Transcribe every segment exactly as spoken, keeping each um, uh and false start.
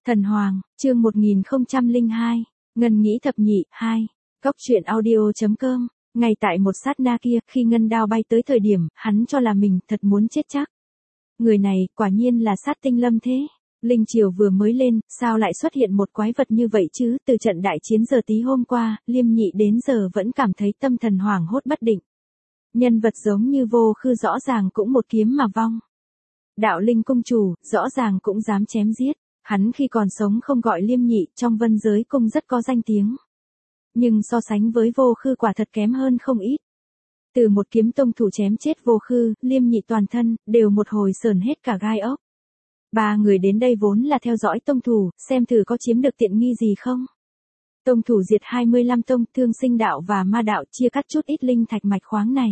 Thần Hoàng, chương một nghìn không trăm lẻ hai, Ngân nghĩ thập nhị, hai. Góc truyện audio.com, ngay tại một sát na kia, khi ngân đao bay tới thời điểm, hắn cho là mình thật muốn chết chắc. Người này, quả nhiên là sát tinh lâm thế. Linh triều vừa mới lên, sao lại xuất hiện một quái vật như vậy chứ? Từ trận đại chiến giờ tí hôm qua, Liêm Nhị đến giờ vẫn cảm thấy tâm thần hoảng hốt bất định. Nhân vật giống như Vô Khư rõ ràng cũng một kiếm mà vong. Đạo Linh cung chủ, rõ ràng cũng dám chém giết. Hắn khi còn sống không gọi Liêm Nhị, trong vân giới cung rất có danh tiếng. Nhưng so sánh với Vô Khư quả thật kém hơn không ít. Từ một kiếm tông thủ chém chết Vô Khư, Liêm Nhị toàn thân, đều một hồi sờn hết cả gai ốc. Ba người đến đây vốn là theo dõi tông thủ, xem thử có chiếm được tiện nghi gì không. Tông thủ diệt hai mươi lăm tông, thương sinh đạo và ma đạo chia cắt chút ít linh thạch mạch khoáng này.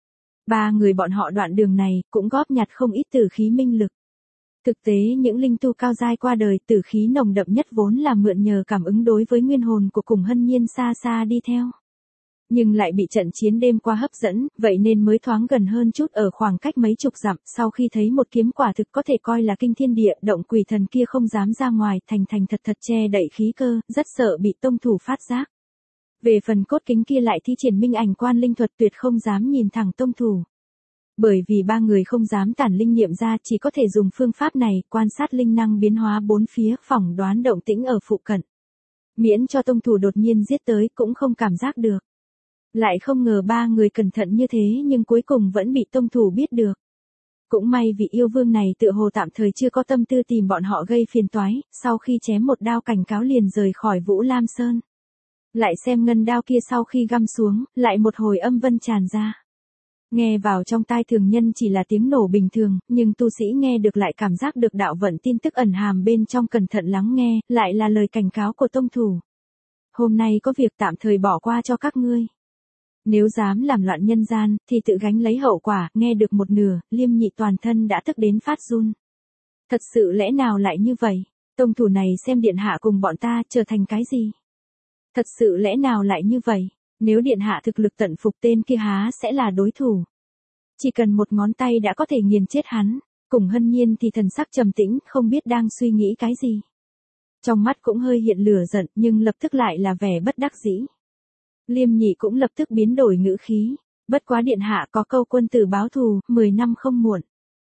Ba người bọn họ đoạn đường này, cũng góp nhặt không ít tử khí minh lực. Thực tế những linh tu cao giai qua đời tử khí nồng đậm nhất vốn là mượn nhờ cảm ứng đối với nguyên hồn của Cùng Hân Nhiên xa xa đi theo. Nhưng lại bị trận chiến đêm qua hấp dẫn, vậy nên mới thoáng gần hơn chút ở khoảng cách mấy chục dặm, sau khi thấy một kiếm quả thực có thể coi là kinh thiên địa, động quỷ thần kia không dám ra ngoài, thành thành thật thật che đậy khí cơ, rất sợ bị tông thủ phát giác. Về phần cốt kính kia lại thi triển minh ảnh quan linh thuật tuyệt không dám nhìn thẳng tông thủ. Bởi vì ba người không dám tản linh niệm ra, chỉ có thể dùng phương pháp này, quan sát linh năng biến hóa bốn phía, phỏng đoán động tĩnh ở phụ cận. Miễn cho tông thủ đột nhiên giết tới, cũng không cảm giác được. Lại không ngờ ba người cẩn thận như thế nhưng cuối cùng vẫn bị tông thủ biết được. Cũng may vị yêu vương này tựa hồ tạm thời chưa có tâm tư tìm bọn họ gây phiền toái, sau khi chém một đao cảnh cáo liền rời khỏi Vũ Lam Sơn. Lại xem ngân đao kia sau khi găm xuống, lại một hồi âm vân tràn ra. Nghe vào trong tai thường nhân chỉ là tiếng nổ bình thường, nhưng tu sĩ nghe được lại cảm giác được đạo vận tin tức ẩn hàm bên trong, cẩn thận lắng nghe, lại là lời cảnh cáo của tông thủ. Hôm nay có việc tạm thời bỏ qua cho các ngươi. Nếu dám làm loạn nhân gian, thì tự gánh lấy hậu quả. Nghe được một nửa, Liêm Nhị toàn thân đã tức đến phát run. Thật sự lẽ nào lại như vậy? Tông thủ này xem điện hạ cùng bọn ta trở thành cái gì? Thật sự lẽ nào lại như vậy? Nếu điện hạ thực lực tận phục tên kia há sẽ là đối thủ. Chỉ cần một ngón tay đã có thể nghiền chết hắn. Cùng Hân Nhiên thì thần sắc trầm tĩnh, không biết đang suy nghĩ cái gì. Trong mắt cũng hơi hiện lửa giận, nhưng lập tức lại là vẻ bất đắc dĩ. Liêm Nhị cũng lập tức biến đổi ngữ khí. Bất quá điện hạ có câu quân tử báo thù, mười năm không muộn.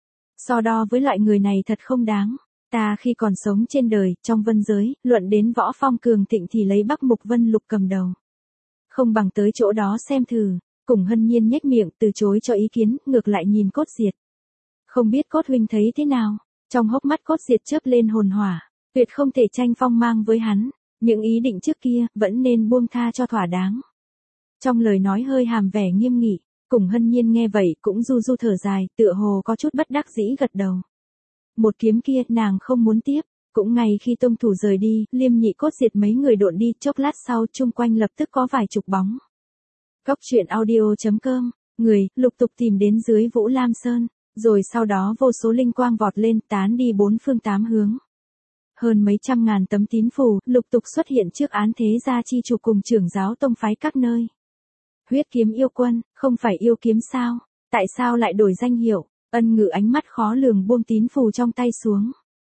So đo với loại người này thật không đáng. Ta khi còn sống trên đời, trong vân giới, luận đến võ phong cường thịnh thì lấy Bắc Mục Vân Lục cầm đầu. Không bằng tới chỗ đó xem thử. Cùng Hân Nhiên nhếch miệng từ chối cho ý kiến, ngược lại nhìn Cốt Diệt. Không biết Cốt huynh thấy thế nào? Trong hốc mắt Cốt Diệt chớp lên hồn hỏa, tuyệt không thể tranh phong mang với hắn. Những ý định trước kia, vẫn nên buông tha cho thỏa đáng. Trong lời nói hơi hàm vẻ nghiêm nghị, Cùng Hân Nhiên nghe vậy cũng du du thở dài, tựa hồ có chút bất đắc dĩ gật đầu. Một kiếm kia nàng không muốn tiếp. Cũng ngay khi tông thủ rời đi, Liêm Nhị Cốt Diệt mấy người độn đi, chốc lát sau chung quanh lập tức có vài chục bóng. Góc truyện audio.com, người, lục tục tìm đến dưới Vũ Lam Sơn, rồi sau đó vô số linh quang vọt lên, tán đi bốn phương tám hướng. Hơn mấy trăm ngàn tấm tín phù, lục tục xuất hiện trước án thế gia chi chủ cùng trưởng giáo tông phái các nơi. Huyết kiếm yêu quân, không phải yêu kiếm sao? Tại sao lại đổi danh hiệu? Ân Ngự ánh mắt khó lường buông tín phù trong tay xuống.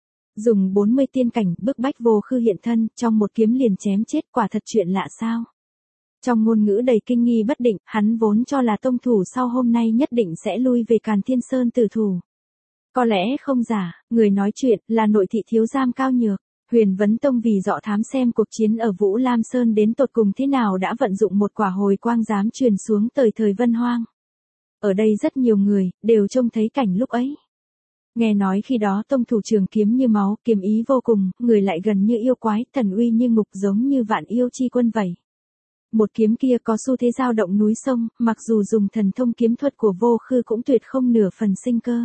Dùng bốn mươi tiên cảnh bức bách Vô Khư hiện thân, trong một kiếm liền chém chết, quả thật chuyện lạ sao? Trong ngôn ngữ đầy kinh nghi bất định, hắn vốn cho là tông thủ sau hôm nay nhất định sẽ lui về Càn Thiên Sơn tử thủ. Có lẽ không giả, người nói chuyện là nội thị thiếu giam Cao Nhược. Huyền Vấn Tông vì dọ thám xem cuộc chiến ở Vũ Lam Sơn đến tột cùng thế nào đã vận dụng một quả hồi quang dám truyền xuống tới thời Vân Hoang. Ở đây rất nhiều người, đều trông thấy cảnh lúc ấy. Nghe nói khi đó tông thủ trường kiếm như máu, kiếm ý vô cùng, người lại gần như yêu quái, thần uy như ngục giống như vạn yêu chi quân vậy. Một kiếm kia có xu thế dao động núi sông, mặc dù dùng thần thông kiếm thuật của Vô Khư cũng tuyệt không nửa phần sinh cơ.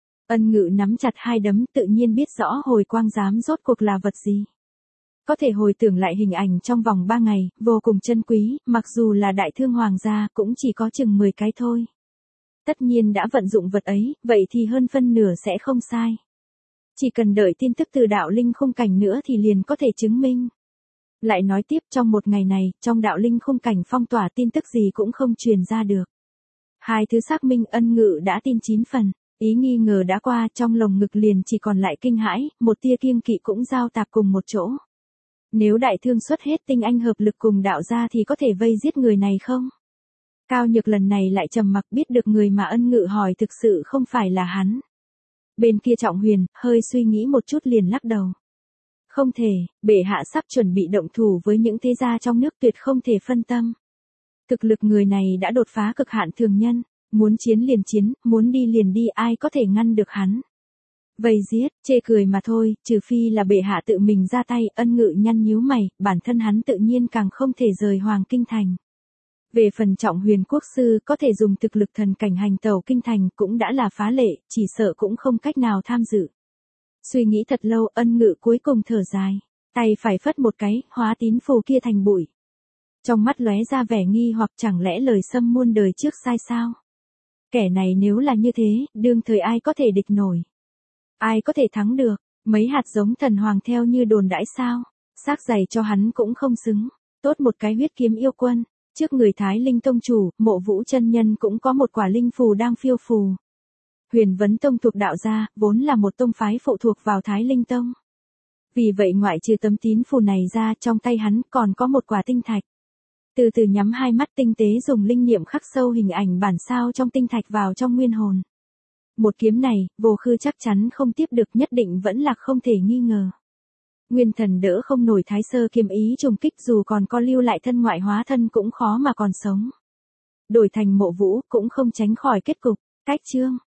Ân Ngự nắm chặt hai đấm, tự nhiên biết rõ hồi quang giám rốt cuộc là vật gì. Có thể hồi tưởng lại hình ảnh trong vòng ba ngày, vô cùng chân quý, mặc dù là đại thương hoàng gia cũng chỉ có chừng mười cái thôi. Tất nhiên đã vận dụng vật ấy, vậy thì hơn phân nửa sẽ không sai. Chỉ cần đợi tin tức từ đạo linh khung cảnh nữa thì liền có thể chứng minh. Lại nói tiếp, trong một ngày này, trong đạo linh khung cảnh phong tỏa tin tức gì cũng không truyền ra được. Hai thứ xác minh Ân Ngự đã tin chín phần. Ý nghi ngờ đã qua, trong lồng ngực liền chỉ còn lại kinh hãi, một tia kiêng kỵ cũng giao tạp cùng một chỗ. Nếu đại thương xuất hết tinh anh hợp lực cùng đạo gia thì có thể vây giết người này không? Cao Nhược lần này lại trầm mặc, biết được người mà Ân Ngự hỏi thực sự không phải là hắn. Bên kia Trọng Huyền, hơi suy nghĩ một chút liền lắc đầu. Không thể, bệ hạ sắp chuẩn bị động thủ với những thế gia trong nước, tuyệt không thể phân tâm. Thực lực người này đã đột phá cực hạn thường nhân, muốn chiến liền chiến, muốn đi liền đi, ai có thể ngăn được hắn. Vây giết, chê cười mà thôi, trừ phi là bệ hạ tự mình ra tay. Ân Ngự nhăn nhíu mày, bản thân hắn tự nhiên càng không thể rời Hoàng Kinh Thành. Về phần Trọng Huyền quốc sư có thể dùng thực lực thần cảnh hành tẩu kinh thành cũng đã là phá lệ, chỉ sợ cũng không cách nào tham dự. Suy nghĩ thật lâu, Ân Ngự cuối cùng thở dài, tay phải phất một cái, hóa tín phù kia thành bụi. Trong mắt lóe ra vẻ nghi hoặc, chẳng lẽ lời sâm muôn đời trước sai sao? Kẻ này nếu là như thế, đương thời ai có thể địch nổi? Ai có thể thắng được? Mấy hạt giống thần hoàng theo như đồn đãi sao? Xác giày cho hắn cũng không xứng. Tốt một cái huyết kiếm yêu quân. Trước người Thái Linh tông chủ, Mộ Vũ chân nhân cũng có một quả linh phù đang phiêu phù. Huyền Vấn tông thuộc đạo gia, vốn là một tông phái phụ thuộc vào Thái Linh tông. Vì vậy ngoại trừ tấm tín phù này ra, trong tay hắn còn có một quả tinh thạch. Từ từ nhắm hai mắt tinh tế dùng linh niệm khắc sâu hình ảnh bản sao trong tinh thạch vào trong nguyên hồn. Một kiếm này, Vô Khư chắc chắn không tiếp được, nhất định vẫn là không thể nghi ngờ. Nguyên thần đỡ không nổi Thái Sơ kiếm ý trùng kích, dù còn có lưu lại thân ngoại hóa thân cũng khó mà còn sống. Đổi thành Mộ Vũ cũng không tránh khỏi kết cục. Cách chương